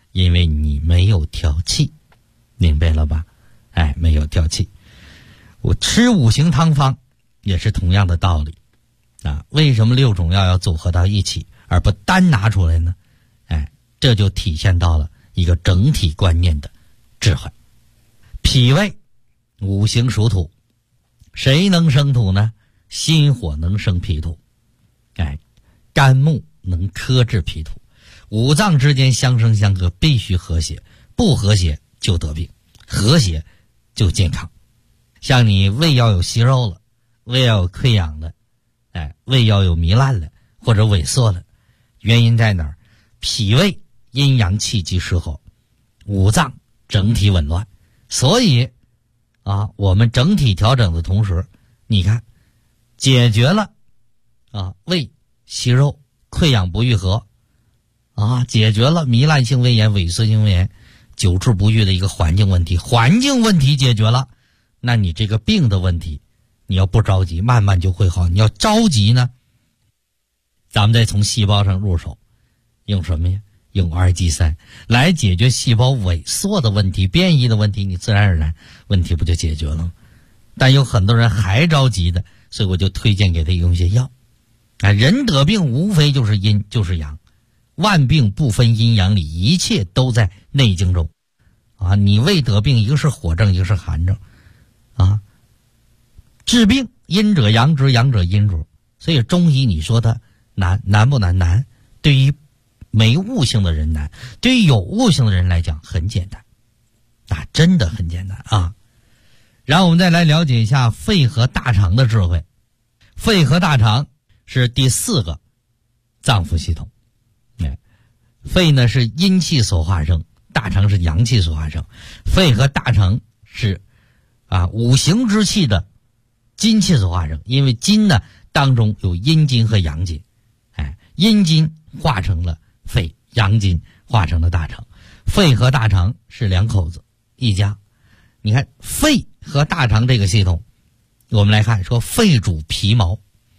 因为你没有调气，明白了吧？哎，没有调气。我吃五行汤方也是同样的道理啊。为什么6种药要组合到一起，而不单拿出来呢？哎，这就体现到了一个整体观念的智慧。脾胃五行属土，谁能生土呢？心火能生脾土，哎，肝木能克制脾土，五脏之间相生相克，必须和谐，不和谐就得病，和谐就健康。像你胃要有息肉了，胃要有溃疡了，哎，胃要有糜烂了或者萎缩了，原因在哪儿？脾胃阴阳气机失衡，五脏整体紊乱。所以啊，我们整体调整的同时，你看解决了啊胃息肉溃疡不愈合啊，解决了糜烂性胃炎萎缩性胃炎久治不愈的一个环境问题，环境问题解决了，那你这个病的问题你要不着急慢慢就会好，你要着急呢，咱们再从细胞上入手，用什么呀？用 RG3 来解决细胞萎缩的问题，变异的问题，你自然而然问题不就解决了吗？但有很多人还着急的，所以我就推荐给他用一些药啊。人得病无非就是阴就是阳，万病不分阴阳里，一切都在内经中啊。你胃得病，一个是火症，一个是寒症啊。治病阴者阳之，阳者阴之，所以中医你说它难不难？难。对于没悟性的人难，对于有悟性的人来讲很简单啊，真的很简单啊。然后我们再来了解一下肺和大肠的智慧。肺和大肠是第4个脏腑系统，肺呢是阴气所化生，大肠是阳气所化生。肺和大肠是五行之气的金气所化生，因为金呢当中有阴金和阳金，阴金化成了肺，阳金化成了大肠。肺和大肠是两口子一家。你看肺和大肠这个系统，我们来看说肺主皮毛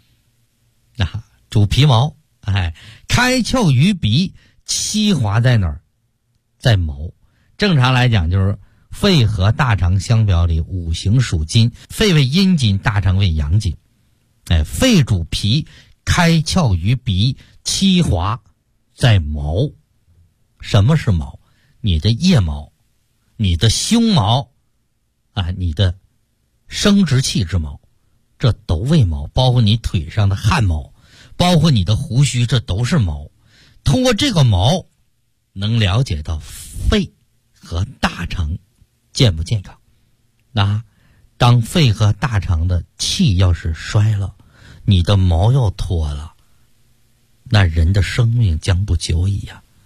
主皮毛，开窍于鼻，气滑在哪儿？在毛。正常来讲就是肺和大肠相表里五行属金，肺为阴金，大肠为阳金。肺主皮，开窍于鼻，气滑在毛。什么是毛？你的腋毛，你的胸毛你的生殖器之毛，这都为毛，包括你腿上的汗毛，包括你的胡须，这都是毛。通过这个毛能了解到肺和大肠健不健康。当肺和大肠的气要是衰了，你的毛要脱了，那人的生命将不久矣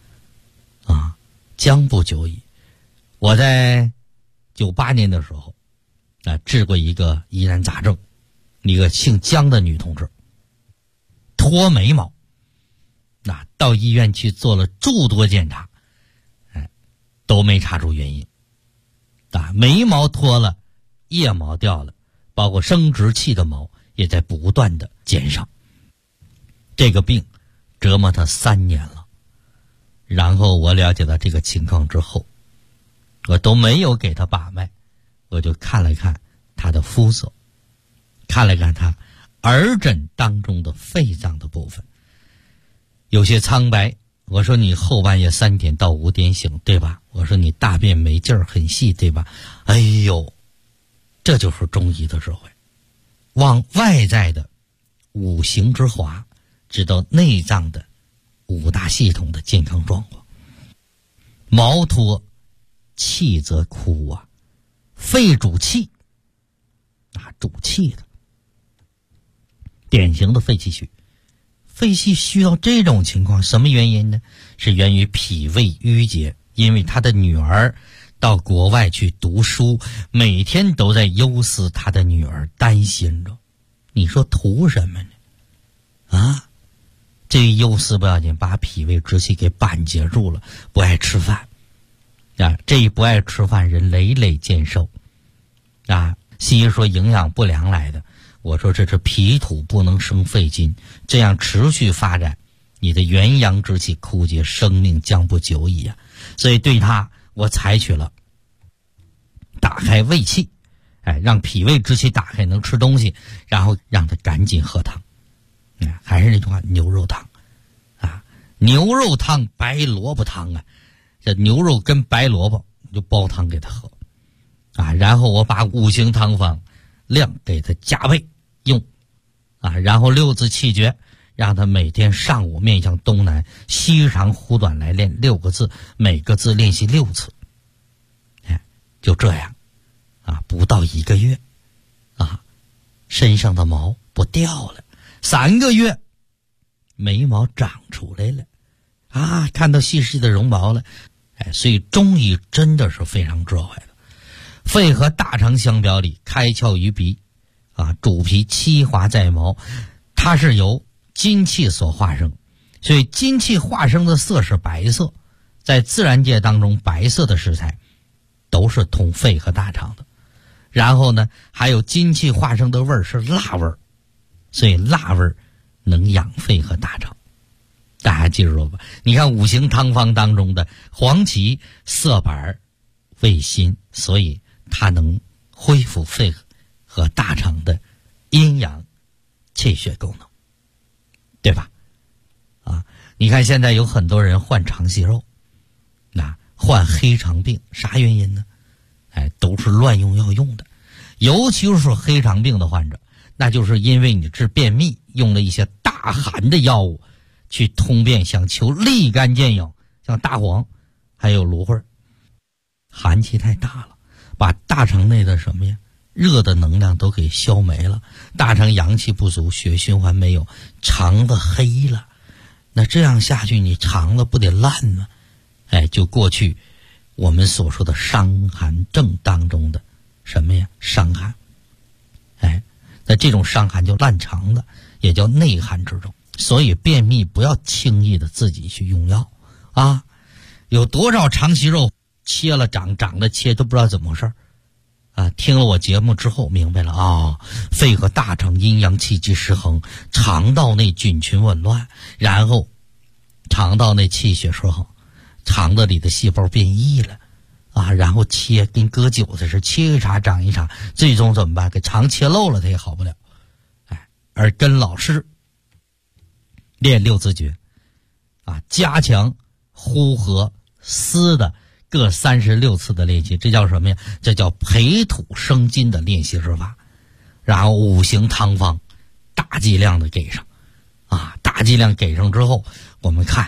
将不久矣。我在98年的时候治过一个疑难杂症，一个姓姜的女同志脱眉毛，到医院去做了诸多检查，都没查出原因。眉毛脱了，腋毛掉了，包括生殖器的毛也在不断的减少。这个病折磨他3年了。然后我了解到这个情况之后，我都没有给他把脉，我就看了看他的肤色，看了看他耳诊当中的肺脏的部分，有些苍白。我说你后半夜3点到5点醒，对吧？我说你大便没劲儿，很细，对吧？哎呦，这就是中医的智慧，往外在的五行之华，知道内脏的5大系统的健康状况。毛脱，气则枯肺主气，主气的，典型的肺气虚。肺气虚到这种情况，什么原因呢？是源于脾胃淤结，因为他的女儿到国外去读书，每天都在忧思他的女儿，担心着。你说图什么呢？这一忧思不要紧，把脾胃之气给板结住了，不爱吃饭这一不爱吃饭，人累累见瘦西医说营养不良来的，我说这是脾土不能生肺金，这样持续发展你的元阳之气枯竭，生命将不久矣啊！所以对他，我采取了打开胃气，让脾胃之气打开，能吃东西，然后让他赶紧喝汤。还是那句话，牛肉汤啊，牛肉汤、白萝卜汤啊，这牛肉跟白萝卜就煲汤给他喝啊，然后我把五行汤方量给他加倍用啊，然后六字气诀，让他每天上午面向东南，西长呼短来练6个字，每个字练习6次。就这样啊，不到1个月啊，身上的毛不掉了，3个月眉毛长出来了啊，看到细细的绒毛了。所以中医真的是非常智慧的。肺和大肠相表里，开窍于鼻啊，主皮七华在毛，它是由金气所化生，所以金气化生的色是白色，在自然界当中，白色的食材都是通肺和大肠的。然后呢，还有金气化生的味儿是辣味儿，所以辣味儿能养肺和大肠。大家记住了吧？你看五行汤方当中的黄芪、色板、味辛，所以它能恢复肺和大肠的阴阳气血功能，对吧？啊，你看现在有很多人患肠息肉，患黑肠病，啥原因呢？都是乱用药用的，尤其是黑肠病的患者，那就是因为你治便秘用了一些大寒的药物去通便，想求立竿见影，像大黄还有芦荟，寒气太大了，把大肠内的什么呀热的能量都给消没了，大肠阳气不足，血循环没有，肠子黑了，那这样下去你肠子不得烂吗？就过去我们所说的伤寒症当中的什么呀伤寒，那这种伤寒就烂肠子，也叫内寒之症。所以便秘不要轻易的自己去用药啊！有多少肠息肉切了长，长了切都不知道怎么回事啊！听了我节目之后明白了啊，肺和大肠阴阳气机失衡，肠道内菌群紊乱，然后肠道内气血失衡，肠子里的细胞变异了啊，然后切跟割韭菜似的，切一茬长一茬，最终怎么办？给肠切漏了，它也好不了。而跟老师练6字诀啊，加强呼和思的各36次的练习，这叫什么呀？这叫培土生金的练习之法。然后五行汤方大剂量的给上啊，大剂量给上之后，我们看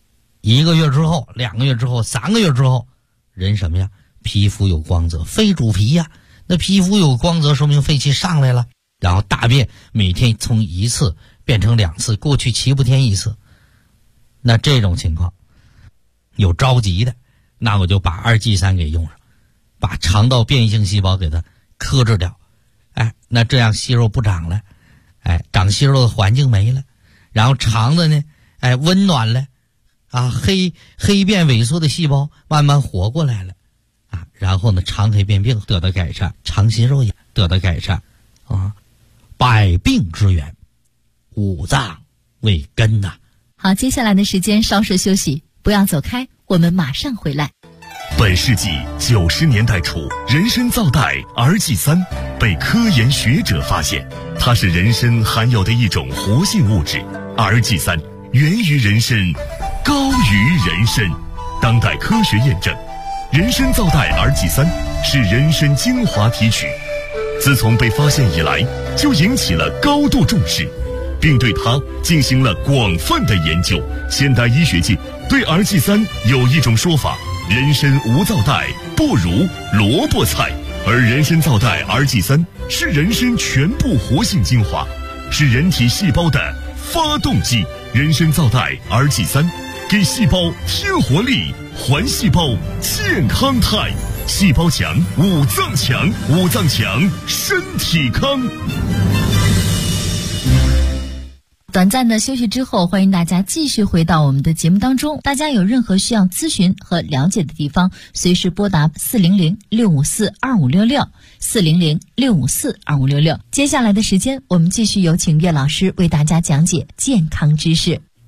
1个月之后、2个月之后、3个月之后，人什么呀？皮肤有光泽，肺主皮呀，那皮肤有光泽说明肺气上来了。然后大便每天从1次变成2次，过去7、8天1次。那这种情况有着急的，那我就把2G3给用上，把肠道变异性细胞给它克制掉。那这样息肉不长了，长息肉的环境没了，然后肠子呢，温暖了啊，黑变萎缩的细胞慢慢活过来了啊，然后呢，肠黑变病得到改善，肠息肉也得到改善啊。百病之源，五脏为根呐。 好，接下来的时间稍事休息，不要走开，我们马上回来。 本世纪90年代初，人参皂苷 RG3 被科研学者发现，它是人参含有的一种活性物质。RG3 源于人参，高于人参。当代科学验证，人参皂苷 RG3 是人参精华提取，自从被发现以来，就引起了高度重视，并对它进行了广泛的研究。现代医学界对 RG3 有一种说法：人参无皂苷，不如萝卜菜。而人参皂苷 RG3 是人参全部活性精华，是人体细胞的发动机。人参皂苷 RG3 给细胞添活力，还细胞健康态。细胞强，五脏强，五脏强，身体康。 短暂的休息之后，欢迎大家继续回到我们的节目当中。大家有任何需要咨询和了解的地方，随时拨打400-654-2566 400-654-2566。接下来的时间，我们继续有请岳老师为大家讲解健康知识。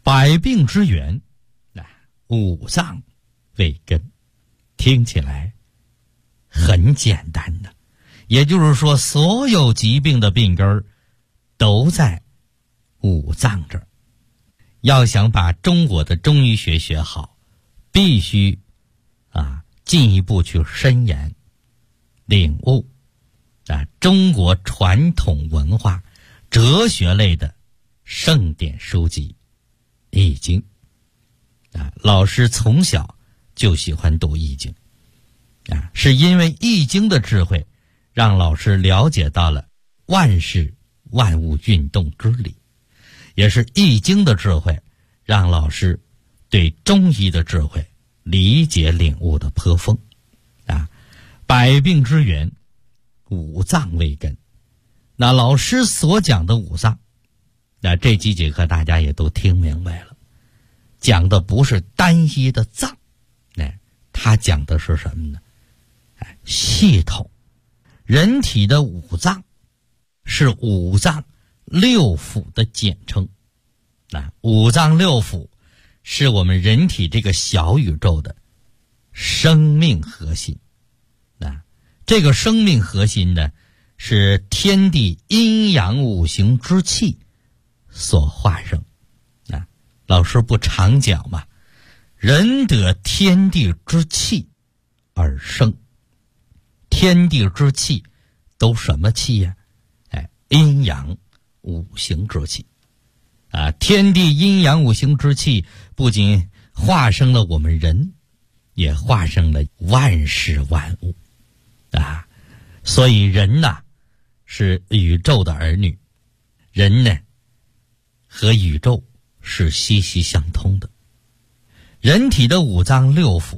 百病之源，五脏为根，听起来很简单的，也就是说，所有疾病的病根儿都在五脏这儿。要想把中国的中医学学好，必须进一步去深研领悟中国传统文化哲学类的圣典书籍《易经》老师从小就喜欢读《易经》是因为《易经》的智慧，让老师了解到了万事万物运动之理，也是《易经》的智慧，让老师对中医的智慧理解领悟的颇丰百病之源，五脏为根。那老师所讲的五脏，这几节课大家也都听明白了，讲的不是单一的脏，他讲的是什么呢？系统。人体的五脏是五脏六腑的简称。五脏六腑是我们人体这个小宇宙的生命核心。这个生命核心呢，是天地阴阳五行之气所化生。老师不常讲嘛，人得天地之气而生。天地之气都什么气呀？阴阳五行之气。天地阴阳五行之气不仅化生了我们人，也化生了万事万物。所以人是宇宙的儿女，人呢和宇宙是息息相通的。人体的五脏六腑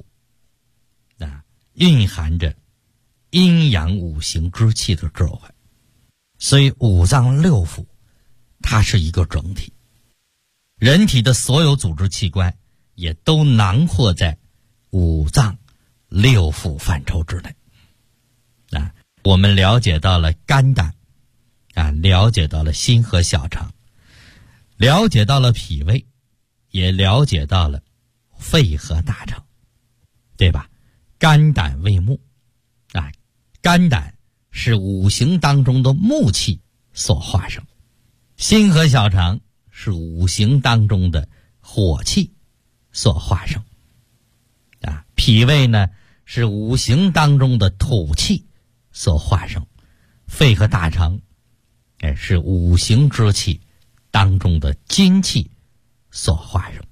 蕴含着阴阳五行之气的智慧，所以五脏六腑它是一个整体。人体的所有组织器官也都囊括在五脏六腑范畴之内。我们了解到了肝胆了解到了心和小肠，了解到了脾胃，也了解到了肺和大肠，对吧？肝胆为木肝胆是五行当中的木气所化生，心和小肠是五行当中的火气所化生脾胃呢是五行当中的土气所化生，肺和大肠是五行之气当中的金气所化生。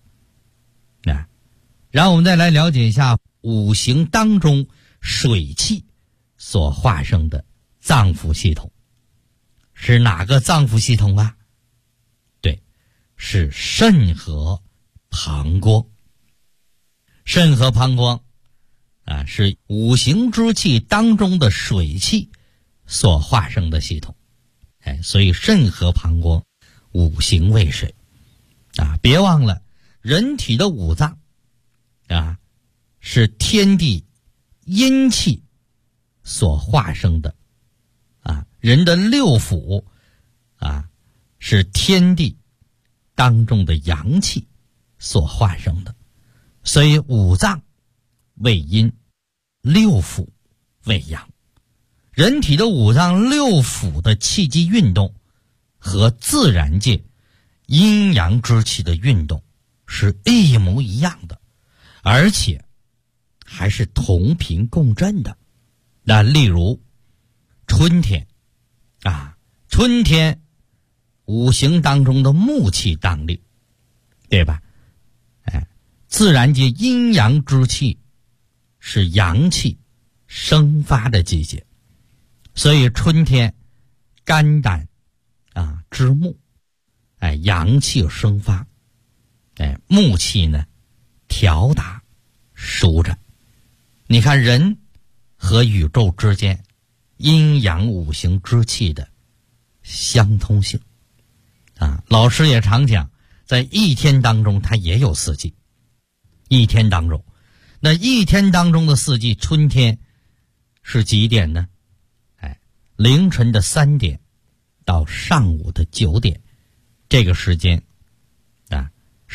然后我们再来了解一下五行当中水气所化生的脏腑系统。是哪个脏腑系统啊？对，是肾和膀胱。肾和膀胱是五行之气当中的水气所化生的系统。所以肾和膀胱五行为水别忘了人体的五脏是天地阴气所化生的人的六腑是天地当中的阳气所化生的。所以五脏为阴，六腑为阳。人体的五脏六腑的气机运动和自然界阴阳之气的运动是一模一样的，而且还是同频共振的。例如春天春天五行当中的木气当令，对吧？自然界阴阳之气是阳气生发的季节，所以春天肝胆之木阳气生发，木气呢调达舒展。你看人和宇宙之间阴阳五行之气的相通性老师也常讲，在一天当中它也有四季。一天当中，那一天当中的四季，春天是几点呢？凌晨的3点到上午的9点，这个时间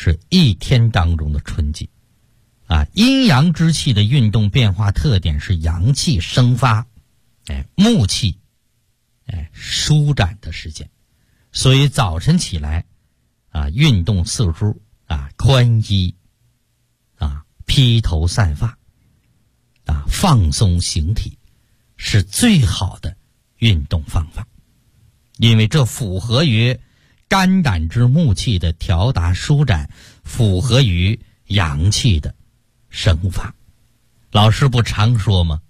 是一天当中的春季。阴阳之气的运动变化特点是阳气生发，木气舒展的时间。所以早晨起来运动四肢宽衣披头散发放松形体是最好的运动方法，因为这符合于肝胆之木气的调达舒展，符合于阳气的生发。老师不常说吗？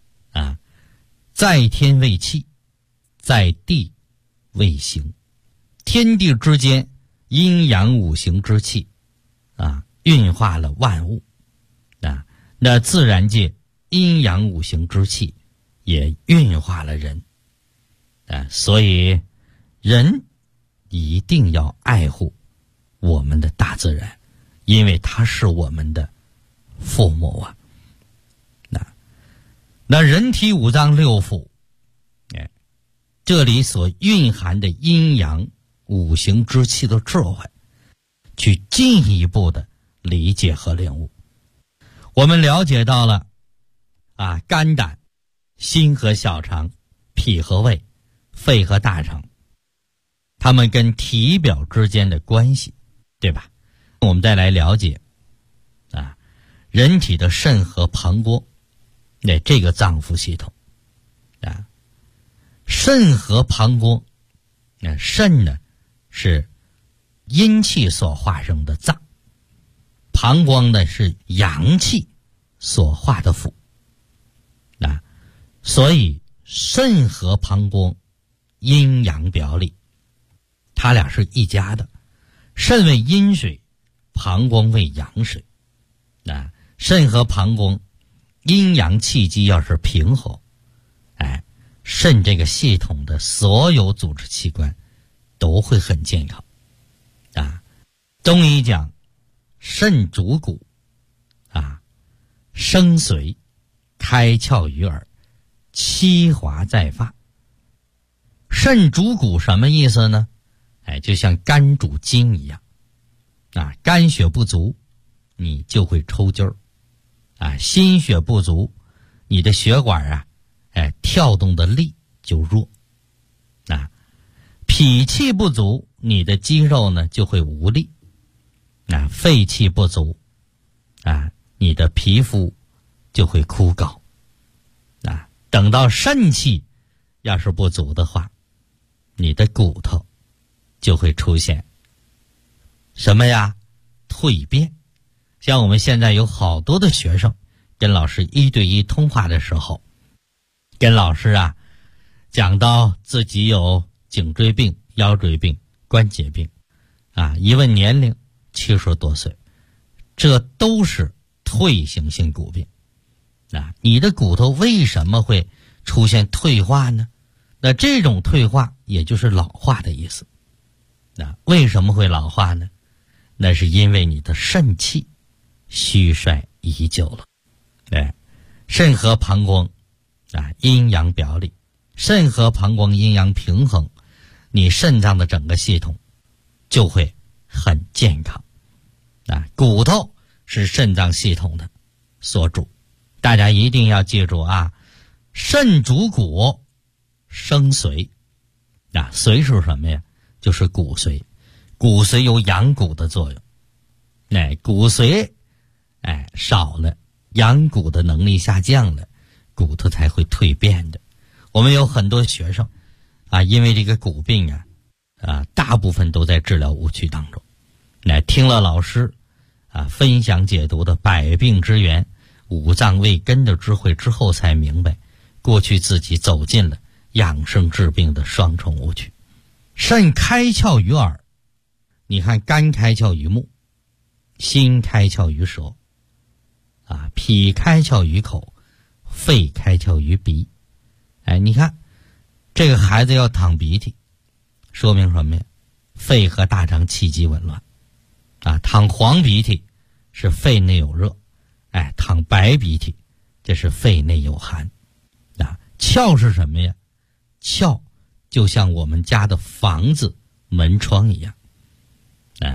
在天为气，在地为形。天地之间阴阳五行之气运化了万物那自然界阴阳五行之气也运化了人所以人一定要爱护我们的大自然，因为它是我们的父母那人体五脏六腑这里所蕴含的阴阳五行之气的智慧，去进一步的理解和领悟。我们了解到了肝胆、心和小肠、脾和胃、肺和大肠，它们跟体表之间的关系，对吧？我们再来了解人体的肾和膀胱这个脏腑系统肾和膀胱肾呢是阴气所化生的脏，膀胱呢是阳气所化的腑所以肾和膀胱阴阳表里，它俩是一家的。肾为阴水，膀胱为阳水肾和膀胱阴阳气机要是平衡肾这个系统的所有组织器官都会很健康中医讲肾主骨生髓，开窍于耳，七华在发。肾主骨什么意思呢？就像肝主筋一样肝血不足你就会抽筋儿心血不足你的血管跳动的力就弱脾气不足你的肌肉呢就会无力肺气不足你的皮肤就会枯槁等到肾气要是不足的话，你的骨头就会出现什么呀？蜕变。像我们现在有好多的学生跟老师一对一通话的时候，跟老师讲到自己有颈椎病、腰椎病、关节病一问年龄70多岁，这都是退行性骨病你的骨头为什么会出现退化呢？那这种退化也就是老化的意思为什么会老化呢？那是因为你的肾气虚衰已久了肾和膀胱阴阳表里，肾和膀胱阴阳平衡，你肾脏的整个系统就会很健康骨头是肾脏系统的所主，大家一定要记住肾主骨生髓髓是什么呀？就是骨髓。骨髓有养骨的作用骨髓少了，养骨的能力下降了，骨头才会蜕变的。我们有很多学生因为这个骨病大部分都在治疗误区当中听了老师分享解读的百病之源、五脏为根的智慧之后，才明白过去自己走进了养生治病的双重误区。肾开窍于耳，你看肝开窍于目，心开窍于舌脾开窍于口，肺开窍于鼻你看这个孩子要淌鼻涕，说明什么呀？肺和大肠气机紊乱淌黄鼻涕是肺内有热淌白鼻涕这是肺内有寒窍是什么呀？窍就像我们家的房子门窗一样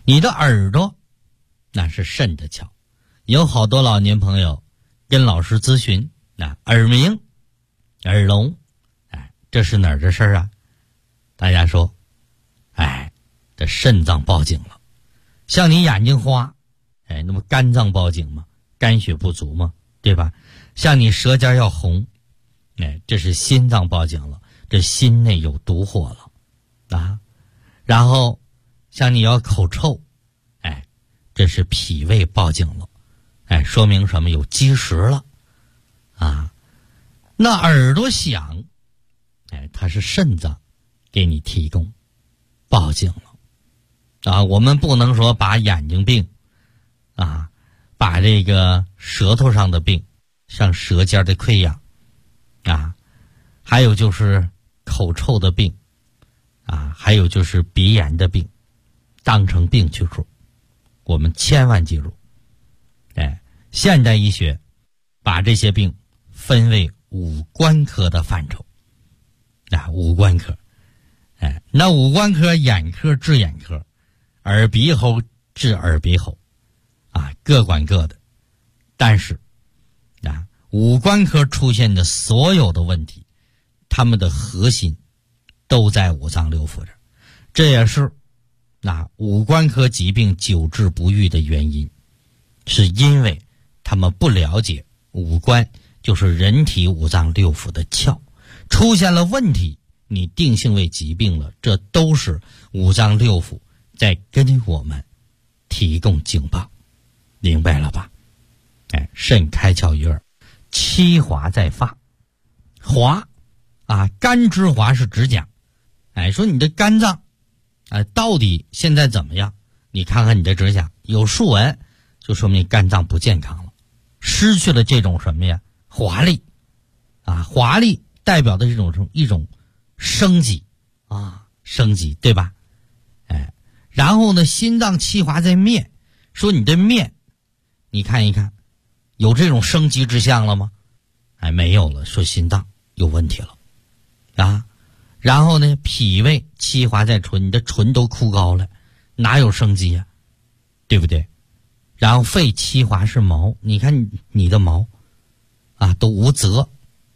你的耳朵那是肾的窍。有好多老年朋友跟老师咨询，耳鸣、耳聋，这是哪儿的事儿啊？大家说，这肾脏报警了。像你眼睛花，那么肝脏报警吗？肝血不足吗？对吧？像你舌尖要红，这是心脏报警了，这心内有毒火了啊。然后像你要口臭，这是脾胃报警了，说明什么？有积食了啊。那耳朵响，它是肾脏给你提供报警了啊。我们不能说把眼睛病啊，把这个舌头上的病，像舌尖的溃疡啊，还有就是口臭的病啊，还有就是鼻炎的病，当成病去处。我们千万记住，现代医学把这些病分为五官科的范畴五官科，那五官科，眼科治眼科，耳鼻喉治耳鼻喉各管各的。但是五官科出现的所有的问题，他们的核心都在五脏六腑这儿，这也是五官科疾病久治不愈的原因，是因为他们不了解五官就是人体五脏六腑的窍，出现了问题，你定性为疾病了，这都是五脏六腑在跟我们提供警报，明白了吧？肾开窍于耳，七华在发。华肝之华是指甲，说你的肝脏到底现在怎么样？你看看你的指甲有竖纹，就说明肝脏不健康了，失去了这种什么呀？华丽华丽代表的一种生机生机，对吧？然后呢，心脏七华在面，说你的面，你看一看，有这种生机之象了吗？没有了，说心脏有问题了然后呢，脾胃七华在唇，你的唇都枯槁了，哪有生机呀？对不对？然后肺七华是毛，你看你的毛都无泽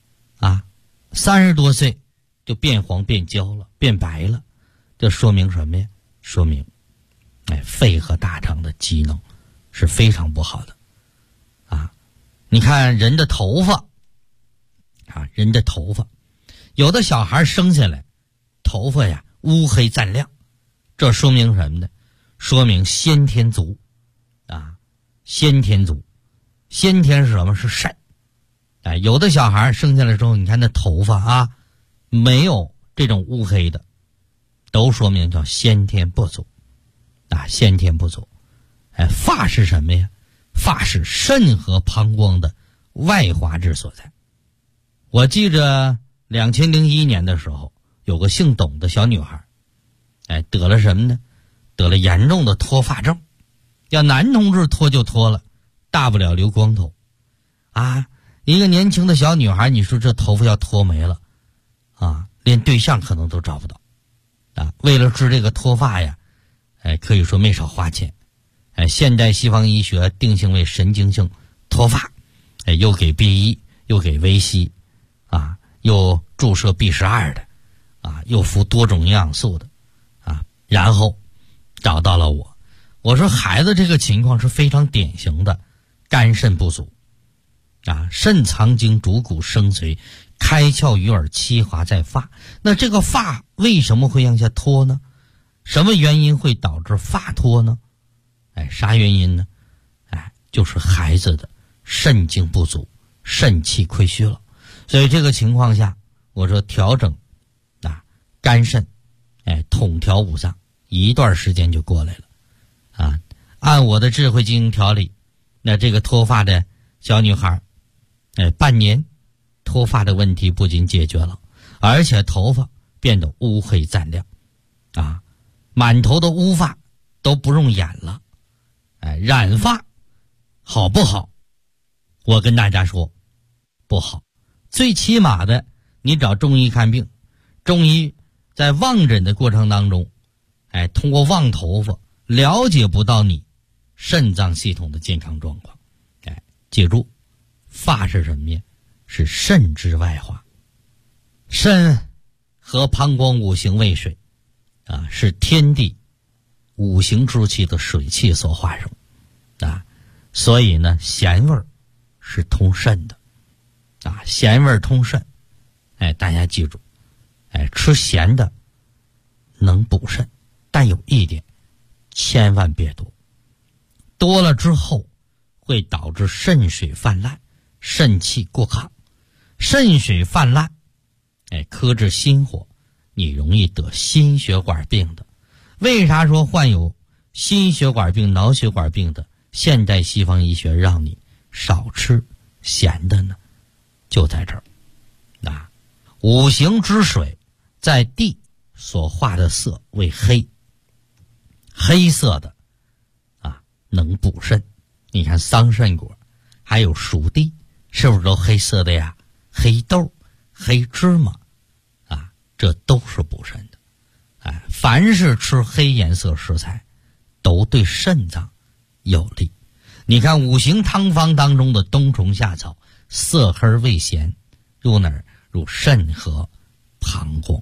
30多岁就变黄变焦了，变白了，这说明什么呀？说明肺和大肠的机能是非常不好的你看人的头发人的头发，有的小孩生下来头发呀乌黑锃亮，这说明什么呢？说明先天足先天足，先天是什么？是肾有的小孩生下来之后，你看那头发没有这种乌黑的，都说明叫先天不足先天不足。发是什么呀？发是肾和膀胱的外华之所在。我记着2001年的时候，有个姓董的小女孩得了什么呢？得了严重的脱发症，要男同志脱就脱了，大不了留光头一个年轻的小女孩，你说这头发要脱没了连对象可能都找不到为了治这个脱发呀可以说没少花钱现代西方医学定性为神经性脱发又给 B1 又给维 C又注射 B12 的又服多种营养素的然后找到了我说孩子这个情况是非常典型的肝肾不足肾藏精主骨生髓，开窍于耳，七华在发。那这个发为什么会向下脱呢？什么原因会导致发脱呢？啥原因呢？就是孩子的肾精不足，肾气亏虚了。所以这个情况下，我说调整肝肾统调五脏，一段时间就过来了按我的智慧经营调理，那这个脱发的小女孩半年脱发的问题不仅解决了，而且头发变得乌黑锃亮满头的乌发都不用染了染发好不好？我跟大家说不好。最起码的你找中医看病，中医在望诊的过程当中通过望头发了解不到你肾脏系统的健康状况。记住，发是什么呀？是肾之外化。肾和膀胱五行为水是天地五行之气的水气所化生所以呢，咸味是通肾的咸味通肾。大家记住，吃咸的能补肾，但有一点，千万别多，多了之后会导致肾水泛滥，肾气过亢。肾水泛滥克制心火，你容易得心血管病的。为啥说患有心血管病、脑血管病的现代西方医学让你少吃咸的呢？就在这儿五行之水在地所化的色为黑，黑色的能补肾。你看桑葚果还有熟地是不是都黑色的呀？黑豆、黑芝麻这都是补肾的。凡是吃黑颜色食材都对肾脏有利。你看五行汤方当中的冬虫夏草，色黑味咸，入哪儿？入肾和膀胱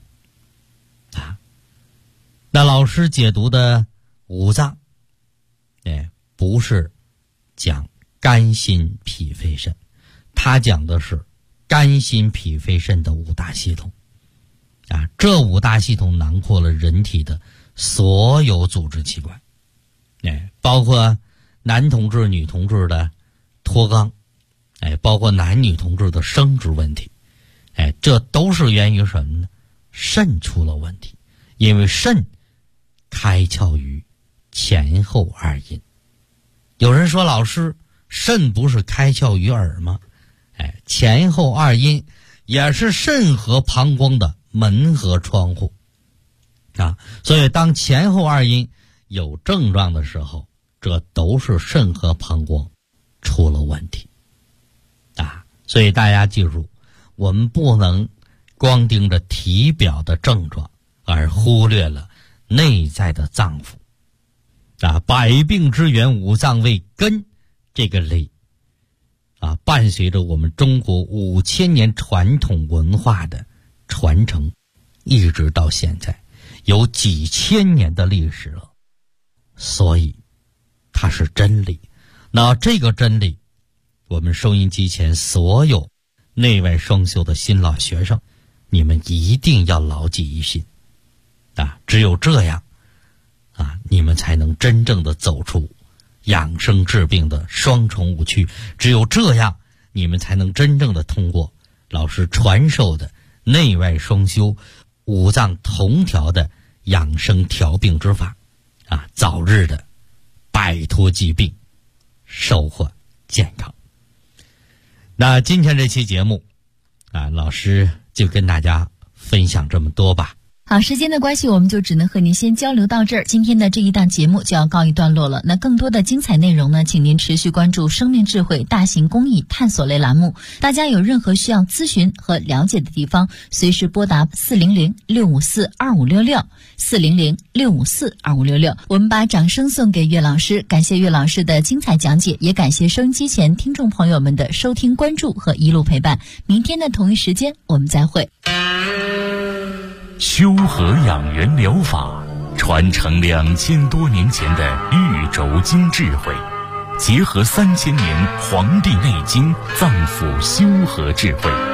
那老师解读的五脏不是讲肝心脾肺肾，他讲的是肝心脾肺肾的五大系统这五大系统囊括了人体的所有组织器官包括男同志女同志的脱肛包括男女同志的生殖问题这都是源于什么呢？肾出了问题。因为肾开窍于前后二阴。有人说，老师，肾不是开窍于耳吗？前后二阴也是肾和膀胱的门和窗户所以当前后二阴有症状的时候，这都是肾和膀胱出了问题所以大家记住，我们不能光盯着体表的症状而忽略了内在的脏腑百病之源五脏为根，这个理伴随着我们中国5000年传统文化的传承，一直到现在有几千年的历史了，所以它是真理。那这个真理，我们收音机前所有内外双修的新老学生，你们一定要牢记于心只有这样你们才能真正的走出养生治病的双重误区。只有这样，你们才能真正的通过老师传授的内外双修、五脏同调的养生调病之法早日的摆脱疾病，收获健康。那今天这期节目老师就跟大家分享这么多吧。 好，时间的关系，我们就只能和您先交流到这儿。今天的这一档节目就要告一段落了。那更多的精彩内容呢，请您持续关注生命智慧大型公益探索类栏目。大家有任何需要咨询和了解的地方，随时拨打400-654-2566 400-654-2566。我们把掌声送给岳老师，感谢岳老师的精彩讲解，也感谢收音机前听众朋友们的收听关注和一路陪伴。明天的同一时间我们再会。 修和养元疗法传承2000多年前的玉轴经智慧，结合3000年《黄帝内经》脏腑修和智慧，